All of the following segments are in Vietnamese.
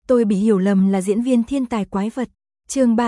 Tôi bị hiểu lầm là diễn viên thiên tài quái vật. Chương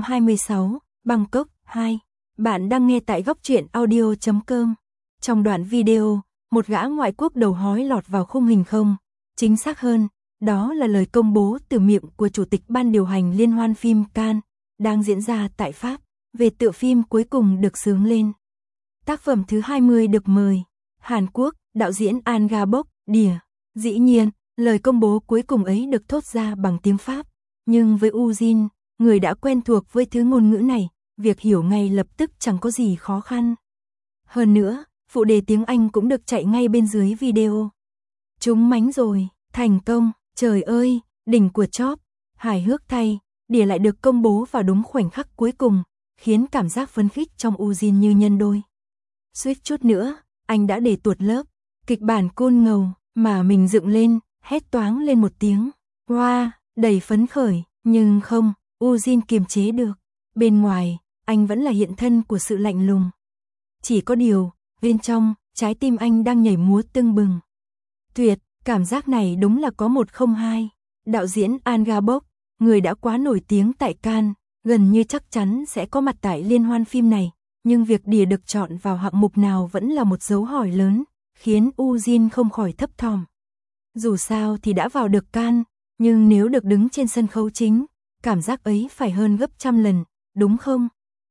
326, Bangkok 2. Bạn đang nghe tại góc truyện audio.com. Trong đoạn video, một gã ngoại quốc đầu hói lọt vào khung hình không. Chính xác hơn, đó là lời công bố từ miệng của chủ tịch ban điều hành liên hoan phim Cannes, đang diễn ra tại Pháp, về tựa phim cuối cùng được xướng lên. Tác phẩm thứ 20 được mời. Hàn Quốc, đạo diễn An Ga Bok, Đỉa. Dĩ nhiên, lời công bố cuối cùng ấy được thốt ra bằng tiếng Pháp. Nhưng với Eugene, người đã quen thuộc với thứ ngôn ngữ này, việc hiểu ngay lập tức chẳng có gì khó khăn. Hơn nữa, phụ đề tiếng Anh cũng được chạy ngay bên dưới video. Trúng mánh rồi, thành công, trời ơi, đỉnh của chóp, hài hước thay, Đỉa lại được công bố vào đúng khoảnh khắc cuối cùng, khiến cảm giác phấn khích trong Eugene như nhân đôi. Suýt chút nữa, anh đã để tuột lớp, kịch bản côn ngầu, mà mình dựng lên, hét toáng lên một tiếng. Wow, đầy phấn khởi, nhưng không, Eugene kiềm chế được. Bên ngoài, anh vẫn là hiện thân của sự lạnh lùng. Chỉ có điều, bên trong, trái tim anh đang nhảy múa tưng bừng. Tuyệt, cảm giác này đúng là có 102. Đạo diễn An Ga Bok, người đã quá nổi tiếng tại Cannes, gần như chắc chắn sẽ có mặt tại liên hoan phim này. Nhưng việc Đỉa được chọn vào hạng mục nào vẫn là một dấu hỏi lớn, khiến Eugene không khỏi thấp thỏm. Dù sao thì đã vào được Cannes, nhưng nếu được đứng trên sân khấu chính, cảm giác ấy phải hơn gấp trăm lần, đúng không?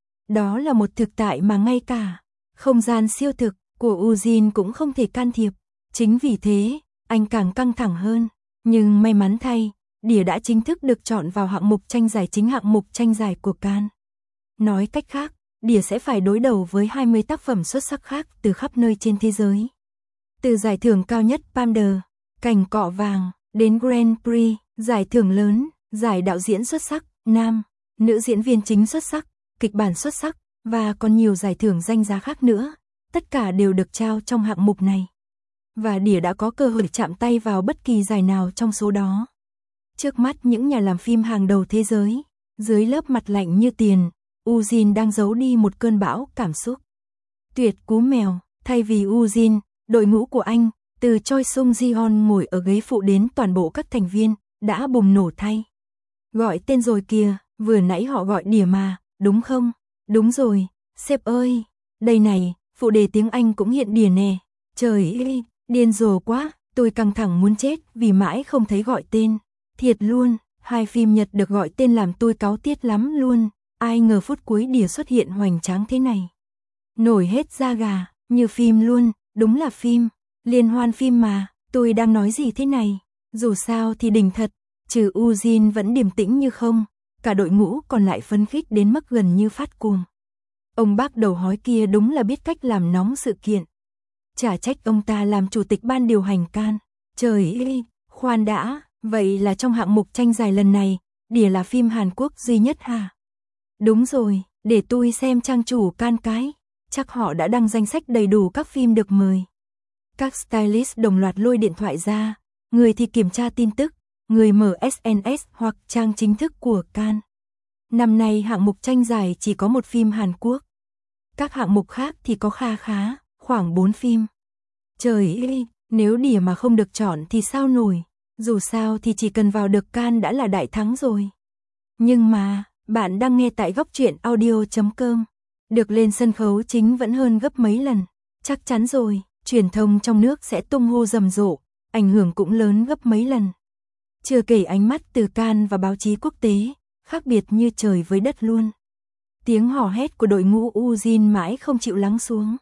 Đó là một thực tại mà ngay cả không gian siêu thực của Eugene cũng không thể can thiệp. Chính vì thế, anh càng căng thẳng hơn. Nhưng may mắn thay, Đỉa đã chính thức được chọn vào hạng mục tranh giải chính hạng mục tranh giải của Cannes. Nói cách khác, Đỉa sẽ phải đối đầu với 20 tác phẩm xuất sắc khác từ khắp nơi trên thế giới. Từ giải thưởng cao nhất Palme d'Or, cành cọ vàng, đến Grand Prix, giải thưởng lớn, giải đạo diễn xuất sắc, nam, nữ diễn viên chính xuất sắc, kịch bản xuất sắc, và còn nhiều giải thưởng danh giá khác nữa, tất cả đều được trao trong hạng mục này. Và Đỉa đã có cơ hội chạm tay vào bất kỳ giải nào trong số đó. Trước mắt những nhà làm phim hàng đầu thế giới, dưới lớp mặt lạnh như tiền, Eugene đang giấu đi một cơn bão cảm xúc. Tuyệt cú mèo, thay vì Eugene, đội ngũ của anh, từ Choi Sung Ji-on ngồi ở ghế phụ đến toàn bộ các thành viên, đã bùng nổ thay. Gọi tên rồi kìa, vừa nãy họ gọi Đỉa mà, đúng không? Đúng rồi, sếp ơi, đây này, phụ đề tiếng Anh cũng hiện Đỉa nè. Trời ơi, điên rồ quá, tôi căng thẳng muốn chết vì mãi không thấy gọi tên. Thiệt luôn, 2 phim Nhật được gọi tên làm tôi cáu tiết lắm luôn. Ai ngờ phút cuối Đỉa xuất hiện hoành tráng thế này. Nổi hết da gà, như phim luôn, đúng là phim, liên hoan phim mà, tôi đang nói gì thế này. Dù sao thì đỉnh thật, trừ Eugene vẫn điềm tĩnh như không, cả đội ngũ còn lại phấn khích đến mức gần như phát cuồng. Ông bác đầu hói kia đúng là biết cách làm nóng sự kiện. Chả trách ông ta làm chủ tịch ban điều hành Cannes. Trời ơi, khoan đã, vậy là trong hạng mục tranh giải lần này, Đỉa là phim Hàn Quốc duy nhất hả? Đúng rồi, để tôi xem trang chủ Cannes cái, chắc họ đã đăng danh sách đầy đủ các phim được mời. Các stylist đồng loạt lôi điện thoại ra, người thì kiểm tra tin tức, người mở SNS hoặc trang chính thức của Cannes. Năm nay hạng mục tranh giải chỉ có một phim Hàn Quốc. Các hạng mục khác thì có kha khá, khoảng 4 phim. Trời ơi, nếu Đỉa mà không được chọn thì sao nổi, dù sao thì chỉ cần vào được Cannes đã là đại thắng rồi. Nhưng mà, bạn đang nghe tại góc truyện audio.com. Được lên sân khấu chính vẫn hơn gấp mấy lần. Chắc chắn rồi, truyền thông trong nước sẽ tung hô rầm rộ, ảnh hưởng cũng lớn gấp mấy lần. Chưa kể ánh mắt từ Cannes và báo chí quốc tế, khác biệt như trời với đất luôn. Tiếng hò hét của đội ngũ Eugene mãi không chịu lắng xuống.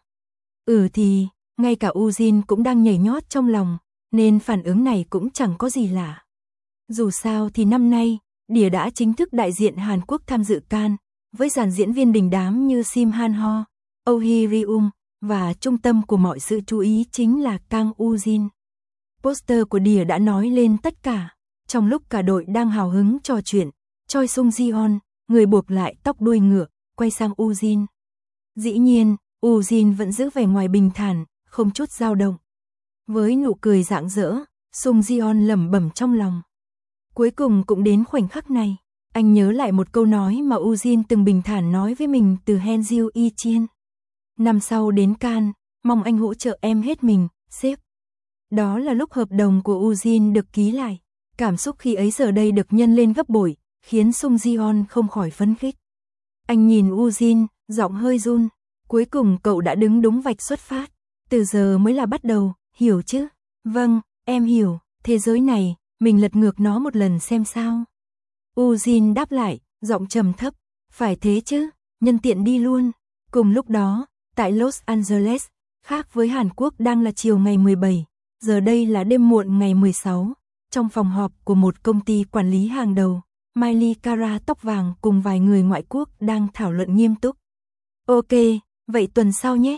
Thì, ngay cả Eugene cũng đang nhảy nhót trong lòng, nên phản ứng này cũng chẳng có gì lạ. Dù sao thì năm nay, Đỉa đã chính thức đại diện Hàn Quốc tham dự Cannes, với dàn diễn viên đình đám như Sim Han Ho, Oh Hee Ryung, và trung tâm của mọi sự chú ý chính là Kang Eugene. Poster của Đỉa đã nói lên tất cả. Trong lúc cả đội đang hào hứng trò chuyện, Choi Sung Ji-on, người buộc lại tóc đuôi ngựa, quay sang Eugene. Dĩ nhiên, Eugene vẫn giữ vẻ ngoài bình thản, không chút dao động. Với nụ cười rạng rỡ, Sung Ji-on lẩm bẩm trong lòng. Cuối cùng cũng đến khoảnh khắc này, anh nhớ lại một câu nói mà Eugene từng bình thản nói với mình từ Han Jiu Y Chien. Năm sau đến Cannes, mong anh hỗ trợ em hết mình, sếp. Đó là lúc hợp đồng của Eugene được ký lại. Cảm xúc khi ấy giờ đây được nhân lên gấp bội, khiến Sung Ji-on không khỏi phấn khích. Anh nhìn Woo-jin, giọng hơi run. Cuối cùng cậu đã đứng đúng vạch xuất phát. Từ giờ mới là bắt đầu, hiểu chứ? Vâng, em hiểu. Thế giới này, mình lật ngược nó một lần xem sao. Woo-jin đáp lại, giọng trầm thấp. Phải thế chứ, nhân tiện đi luôn. Cùng lúc đó, tại Los Angeles, khác với Hàn Quốc đang là chiều ngày 17, giờ đây là đêm muộn ngày 16. Trong phòng họp của một công ty quản lý hàng đầu, Miley Cara tóc vàng cùng vài người ngoại quốc đang thảo luận nghiêm túc. Ok, vậy tuần sau nhé.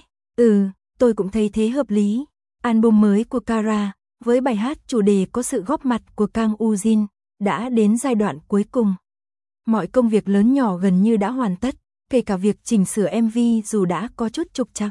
Tôi cũng thấy thế hợp lý. Album mới của Cara, với bài hát chủ đề có sự góp mặt của Kang Woo-jin, đã đến giai đoạn cuối cùng. Mọi công việc lớn nhỏ gần như đã hoàn tất, kể cả việc chỉnh sửa MV dù đã có chút trục trặc.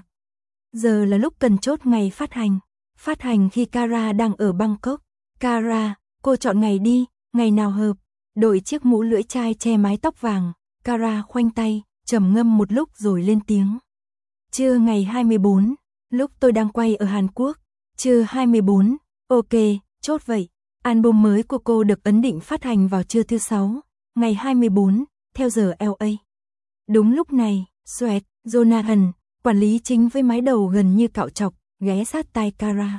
Giờ là lúc cần chốt ngày phát hành. Phát hành khi Cara đang ở Bangkok. Cara, cô chọn ngày đi, ngày nào hợp. Đội chiếc mũ lưỡi chai che mái tóc vàng, Cara khoanh tay, trầm ngâm một lúc rồi lên tiếng. Trưa ngày 24, lúc tôi đang quay ở Hàn Quốc. Trưa 24, ok, chốt vậy. Album mới của cô được ấn định phát hành vào trưa thứ 6, ngày 24, theo giờ LA. Đúng lúc này, Sweat, Jonathan, quản lý chính với mái đầu gần như cạo trọc, ghé sát tai Cara.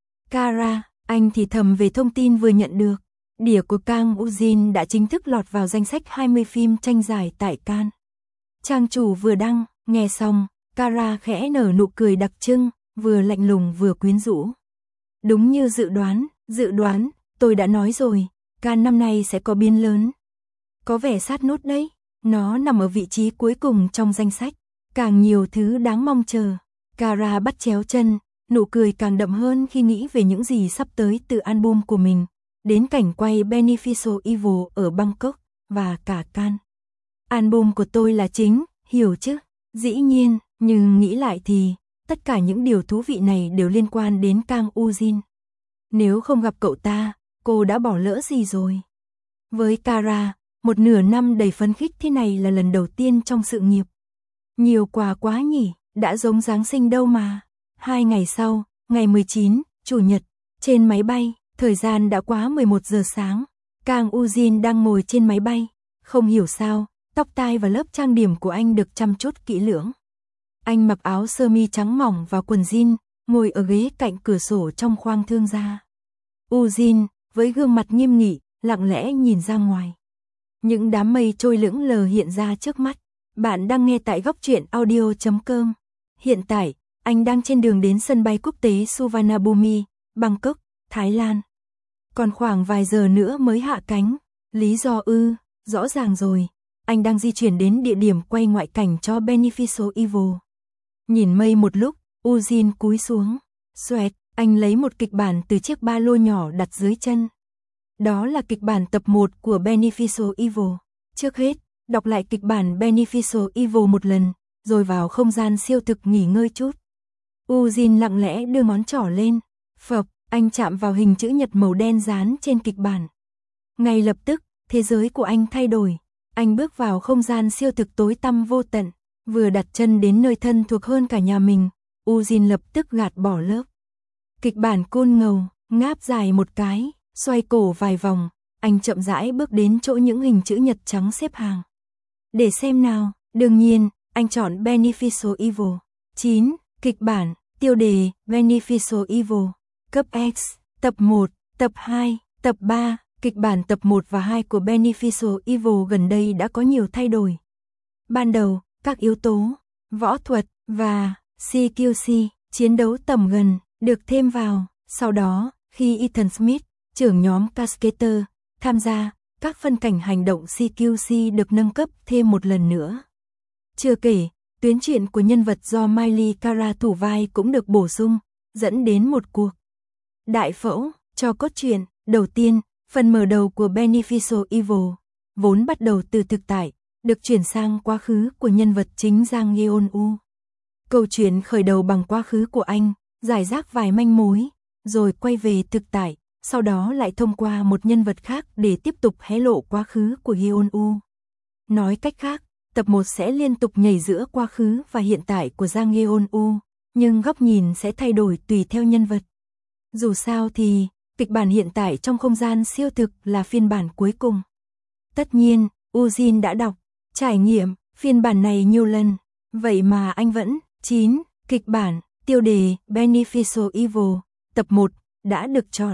Cara, anh thì thầm về thông tin vừa nhận được. Đĩa của Kang Woo-jin đã chính thức lọt vào danh sách 20 phim tranh giải tại Cannes. Trang chủ vừa đăng, nghe xong, Cara khẽ nở nụ cười đặc trưng, vừa lạnh lùng vừa quyến rũ. Đúng như dự đoán, tôi đã nói rồi, Cannes năm nay sẽ có biến lớn. Có vẻ sát nút đấy, nó nằm ở vị trí cuối cùng trong danh sách, càng nhiều thứ đáng mong chờ. Cara bắt chéo chân, nụ cười càng đậm hơn khi nghĩ về những gì sắp tới từ album của mình, đến cảnh quay Beneficial Evil ở Bangkok, và cả Cannes. Album của tôi là chính, hiểu chứ? Dĩ nhiên, nhưng nghĩ lại thì, tất cả những điều thú vị này đều liên quan đến Kang Woo-jin. Nếu không gặp cậu ta, cô đã bỏ lỡ gì rồi? Với Cara, một nửa năm đầy phấn khích thế này là lần đầu tiên trong sự nghiệp. Nhiều quà quá nhỉ, đã giống Giáng sinh đâu mà. 2 ngày sau, ngày 19, Chủ nhật, trên máy bay, thời gian đã quá 11 giờ sáng. Kang Woo-jin đang ngồi trên máy bay. Không hiểu sao, tóc tai và lớp trang điểm của anh được chăm chút kỹ lưỡng. Anh mặc áo sơ mi trắng mỏng và quần jean, ngồi ở ghế cạnh cửa sổ trong khoang thương gia. Woo-jin, với gương mặt nghiêm nghị, lặng lẽ nhìn ra ngoài. Những đám mây trôi lững lờ hiện ra trước mắt. Bạn đang nghe tại góc truyện audio.com. Hiện tại, anh đang trên đường đến sân bay quốc tế Suvarnabhumi, Bangkok, Thái Lan. Còn khoảng vài giờ nữa mới hạ cánh. Lý do rõ ràng rồi. Anh đang di chuyển đến địa điểm quay ngoại cảnh cho Beneficial Evil. Nhìn mây một lúc, Woo-jin cúi xuống. Xoẹt, anh lấy một kịch bản từ chiếc ba lô nhỏ đặt dưới chân. Đó là kịch bản tập 1 của Beneficial Evil. Trước hết, đọc lại kịch bản Beneficial Evil một lần, rồi vào không gian siêu thực nghỉ ngơi chút. Woo-jin lặng lẽ đưa ngón trỏ lên. Phập, anh chạm vào hình chữ nhật màu đen dán trên kịch bản. Ngay lập tức, thế giới của anh thay đổi. Anh bước vào không gian siêu thực tối tăm vô tận. Vừa đặt chân đến nơi thân thuộc hơn cả nhà mình, Woo-jin lập tức gạt bỏ lớp kịch bản côn ngầu, ngáp dài một cái, xoay cổ vài vòng, anh chậm rãi bước đến chỗ những hình chữ nhật trắng xếp hàng. Để xem nào, đương nhiên, anh chọn Beneficial Evil. 9. Kịch bản, tiêu đề, Beneficial Evil. Cấp X, tập 1, tập 2, tập 3. Kịch bản tập 1 và 2 của Beneficial Evil gần đây đã có nhiều thay đổi. Ban đầu, các yếu tố, võ thuật và CQC, chiến đấu tầm gần, được thêm vào. Sau đó, khi Ethan Smith, trưởng nhóm Cascader, tham gia, các phân cảnh hành động CQC được nâng cấp thêm một lần nữa. Chưa kể, tuyến truyện của nhân vật do Miley Cara thủ vai cũng được bổ sung, dẫn đến một cuộc đại phẫu cho cốt truyện. Đầu tiên, phần mở đầu của Beneficial Evil, vốn bắt đầu từ thực tại, được chuyển sang quá khứ của nhân vật chính Jang Yeon-woo. Câu chuyện khởi đầu bằng quá khứ của anh, giải rác vài manh mối, rồi quay về thực tại, sau đó lại thông qua một nhân vật khác để tiếp tục hé lộ quá khứ của Yeon-woo. Nói cách khác, tập 1 sẽ liên tục nhảy giữa quá khứ và hiện tại của Jang Yeon-woo, nhưng góc nhìn sẽ thay đổi tùy theo nhân vật. Dù sao thì, Kịch bản hiện tại trong không gian siêu thực là phiên bản cuối cùng. Tất nhiên, Ujin đã đọc, trải nghiệm phiên bản này nhiều lần, vậy mà anh vẫn 9. Kịch bản, tiêu đề Beneficial Evil, tập 1, đã được chọn.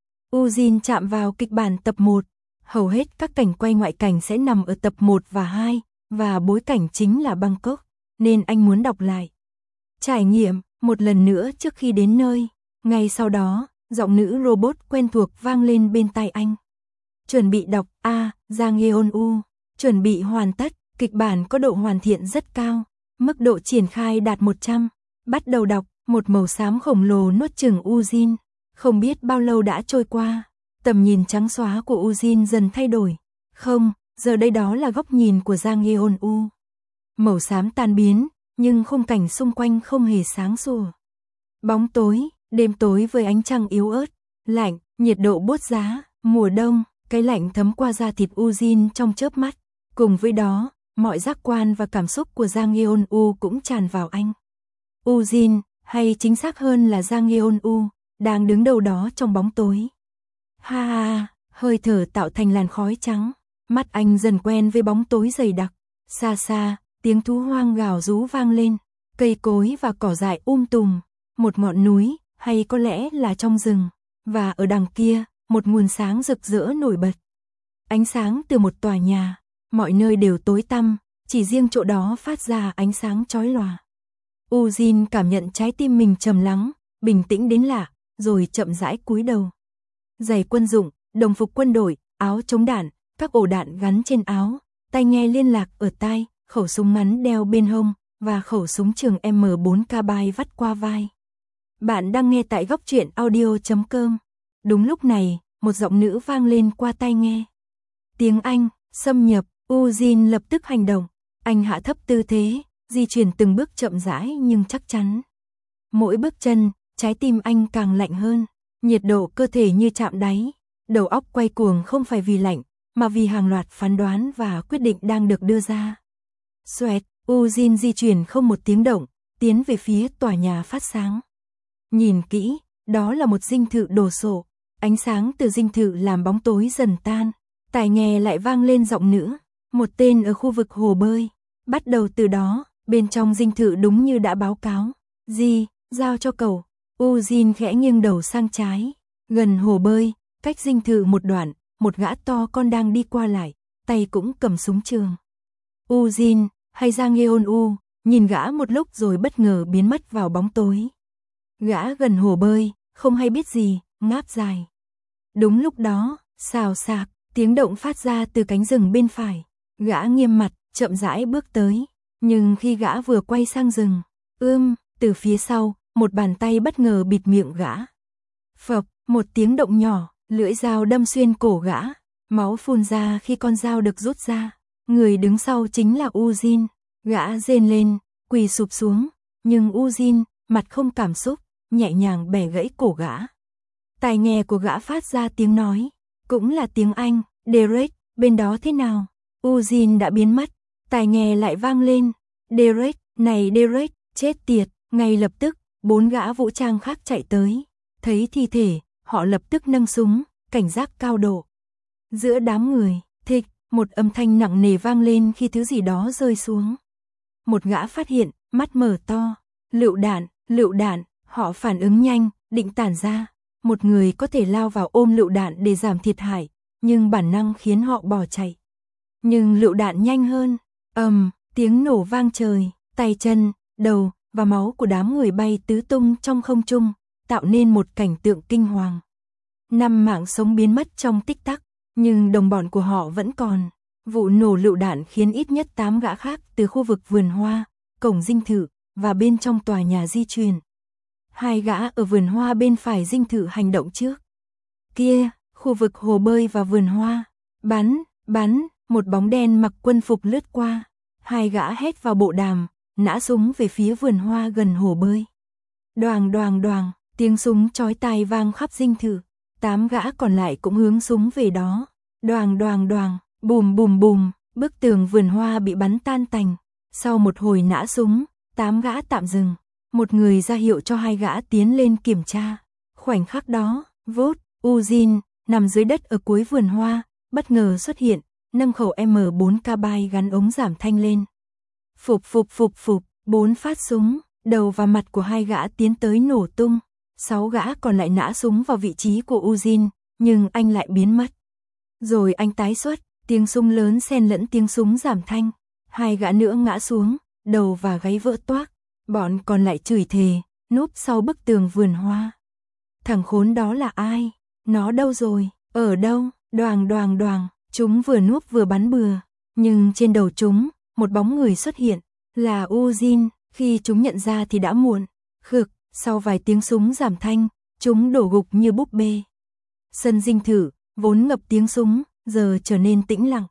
Ujin chạm vào kịch bản tập 1, hầu hết các cảnh quay ngoại cảnh sẽ nằm ở tập 1 và 2, và bối cảnh chính là Bangkok, nên anh muốn đọc lại. Trải nghiệm một lần nữa trước khi đến nơi, ngay sau đó, giọng nữ robot quen thuộc vang lên bên tai anh. Chuẩn bị đọc Jang Yeon-u, chuẩn bị hoàn tất, kịch bản có độ hoàn thiện rất cao, mức độ triển khai đạt 100. Bắt đầu đọc, một màu xám khổng lồ nuốt chửng Ujin. Không biết bao lâu đã trôi qua, tầm nhìn trắng xóa của Ujin dần thay đổi. Không, giờ đây đó là góc nhìn của Jang Yeon-u. Màu xám tan biến, nhưng khung cảnh xung quanh không hề sáng sủa. Bóng tối, đêm tối với ánh trăng yếu ớt, lạnh, nhiệt độ buốt giá, mùa đông, cái lạnh thấm qua da thịt Ujin trong chớp mắt. Cùng với đó, mọi giác quan và cảm xúc của Jang Yeon-u cũng tràn vào anh. Ujin, hay chính xác hơn là Jang Yeon-u, đang đứng đâu đó trong bóng tối. Ha ha, hơi thở tạo thành làn khói trắng, mắt anh dần quen với bóng tối dày đặc. Xa xa, tiếng thú hoang gào rú vang lên, cây cối và cỏ dại tùm, một ngọn núi, hay có lẽ là trong rừng, và ở đằng kia, một nguồn sáng rực rỡ nổi bật. Ánh sáng từ một tòa nhà, mọi nơi đều tối tăm, chỉ riêng chỗ đó phát ra ánh sáng chói lòa. Ujin cảm nhận trái tim mình trầm lắng, bình tĩnh đến lạ, rồi chậm rãi cúi đầu. Giày quân dụng, đồng phục quân đội, áo chống đạn, các ổ đạn gắn trên áo, tai nghe liên lạc ở tai, khẩu súng ngắn đeo bên hông, và khẩu súng trường M4K3 vắt qua vai. Bạn đang nghe tại góc truyện audio.com. Đúng lúc này, một giọng nữ vang lên qua tai nghe. Tiếng Anh, xâm nhập, Ujin lập tức hành động. Anh hạ thấp tư thế, di chuyển từng bước chậm rãi nhưng chắc chắn. Mỗi bước chân, trái tim anh càng lạnh hơn, nhiệt độ cơ thể như chạm đáy. Đầu óc quay cuồng không phải vì lạnh, mà vì hàng loạt phán đoán và quyết định đang được đưa ra. Xoẹt, Ujin di chuyển không một tiếng động, tiến về phía tòa nhà phát sáng. Nhìn kỹ, đó là một dinh thự đồ sộ, ánh sáng từ dinh thự làm bóng tối dần tan. Tai nghe lại vang lên giọng nữ, một tên ở khu vực hồ bơi. Bắt đầu từ đó, bên trong dinh thự đúng như đã báo cáo. Gì, giao cho cậu. Ujin khẽ nghiêng đầu sang trái. Gần hồ bơi, cách dinh thự một đoạn, một gã to con đang đi qua lại, tay cũng cầm súng trường. Ujin, hay Jang Yeon-u, nhìn gã một lúc rồi bất ngờ biến mất vào bóng tối. Gã gần hồ bơi, không hay biết gì, ngáp dài. Đúng lúc đó, xào xạc, tiếng động phát ra từ cánh rừng bên phải. Gã nghiêm mặt, chậm rãi bước tới. Nhưng khi gã vừa quay sang rừng, từ phía sau, một bàn tay bất ngờ bịt miệng gã. Phập, một tiếng động nhỏ, lưỡi dao đâm xuyên cổ gã. Máu phun ra khi con dao được rút ra. Người đứng sau chính là Ujin. Gã rên lên, quỳ sụp xuống. Nhưng Ujin, mặt không cảm xúc, nhẹ nhàng bẻ gãy cổ gã. Tai nghe của gã phát ra tiếng nói, cũng là tiếng Anh. Derek, bên đó thế nào? Ujin đã biến mất, tai nghe lại vang lên. Derek, này Derek, chết tiệt. Ngay lập tức, 4 gã vũ trang khác chạy tới. Thấy thi thể, họ lập tức nâng súng, cảnh giác cao độ. Giữa đám người, thịch, một âm thanh nặng nề vang lên khi thứ gì đó rơi xuống. Một gã phát hiện, mắt mở to. Lựu đạn, họ phản ứng nhanh, định tản ra. Một người có thể lao vào ôm lựu đạn để giảm thiệt hại, nhưng bản năng khiến họ bỏ chạy. Nhưng lựu đạn nhanh hơn, tiếng nổ vang trời, tay chân, đầu và máu của đám người bay tứ tung trong không trung, tạo nên một cảnh tượng kinh hoàng. 5 mạng sống biến mất trong tích tắc, nhưng đồng bọn của họ vẫn còn. Vụ nổ lựu đạn khiến ít nhất 8 gã khác từ khu vực vườn hoa, cổng dinh thự và bên trong tòa nhà di chuyển. 2 gã ở vườn hoa bên phải dinh thự hành động trước. Kia, khu vực hồ bơi và vườn hoa. Bắn, một bóng đen mặc quân phục lướt qua. 2 gã hét vào bộ đàm, nã súng về phía vườn hoa gần hồ bơi. Đoàng, tiếng súng chói tai vang khắp dinh thự. 8 gã còn lại cũng hướng súng về đó. Đoàng, bùm, bức tường vườn hoa bị bắn tan tành. Sau một hồi nã súng, 8 gã tạm dừng. Một người ra hiệu cho 2 gã tiến lên kiểm tra. Khoảnh khắc đó, vút, Ujin, nằm dưới đất ở cuối vườn hoa, bất ngờ xuất hiện, nâng khẩu M4 carbine gắn ống giảm thanh lên. Phụp phụp phụp phụp, 4 phát súng, đầu và mặt của 2 gã tiến tới nổ tung. 6 gã còn lại nã súng vào vị trí của Ujin, nhưng anh lại biến mất. Rồi anh tái xuất, tiếng súng lớn xen lẫn tiếng súng giảm thanh. 2 gã nữa ngã xuống, đầu và gáy vỡ toác. Bọn còn lại chửi thề, núp sau bức tường vườn hoa. Thằng khốn đó là ai? Nó đâu rồi? Ở đâu? Đoàng đoàng đoàng, chúng vừa núp vừa bắn bừa. Nhưng trên đầu chúng, một bóng người xuất hiện, là Ujin. Khi chúng nhận ra thì đã muộn. Khực, sau vài tiếng súng giảm thanh, chúng đổ gục như búp bê. Sân dinh thự, vốn ngập tiếng súng, giờ trở nên tĩnh lặng.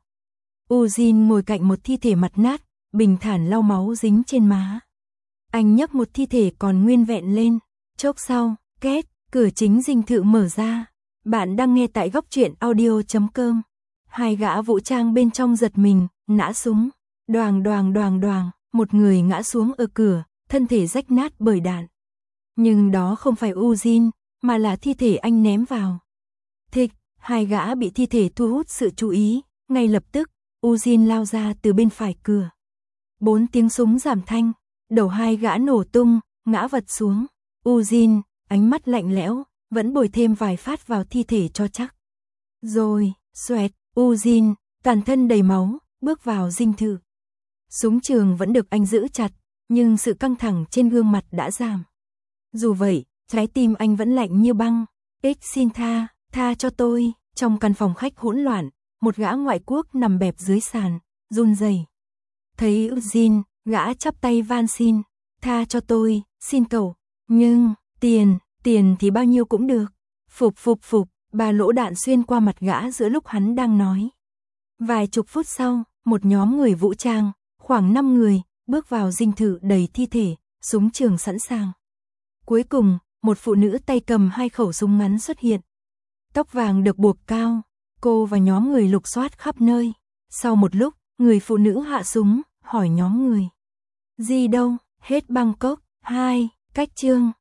Ujin ngồi cạnh một thi thể mặt nát, bình thản lau máu dính trên má. Anh nhấc một thi thể còn nguyên vẹn lên. Chốc sau, két, cửa chính dinh thự mở ra. Bạn đang nghe tại góc truyện audio.com. 2 gã vũ trang bên trong giật mình, nã súng. Đoàng đoàng đoàng đoàng, một người ngã xuống ở cửa, thân thể rách nát bởi đạn. Nhưng đó không phải Ujin, mà là thi thể anh ném vào. Thịch, 2 gã bị thi thể thu hút sự chú ý, ngay lập tức, Ujin lao ra từ bên phải cửa. 4 tiếng súng giảm thanh, đầu 2 gã nổ tung, ngã vật xuống. Ujin, ánh mắt lạnh lẽo, vẫn bồi thêm vài phát vào thi thể cho chắc. Rồi, xoẹt, Ujin, toàn thân đầy máu, bước vào dinh thự. Súng trường vẫn được anh giữ chặt, nhưng sự căng thẳng trên gương mặt đã giảm. Dù vậy, trái tim anh vẫn lạnh như băng. Xin tha cho tôi. Trong căn phòng khách hỗn loạn, một gã ngoại quốc nằm bẹp dưới sàn, run rẩy. Thấy Ujin, gã chắp tay van xin, tha cho tôi, xin cậu. Nhưng, tiền thì bao nhiêu cũng được. Phụp phụp phụp, 3 lỗ đạn xuyên qua mặt gã giữa lúc hắn đang nói. Vài chục phút sau, một nhóm người vũ trang, khoảng 5 người, bước vào dinh thự đầy thi thể, súng trường sẵn sàng. Cuối cùng, một phụ nữ tay cầm 2 khẩu súng ngắn xuất hiện. Tóc vàng được buộc cao, cô và nhóm người lục soát khắp nơi. Sau một lúc, người phụ nữ hạ súng, hỏi nhóm người. Gì đâu, hết Bangkok, 2, cách chương.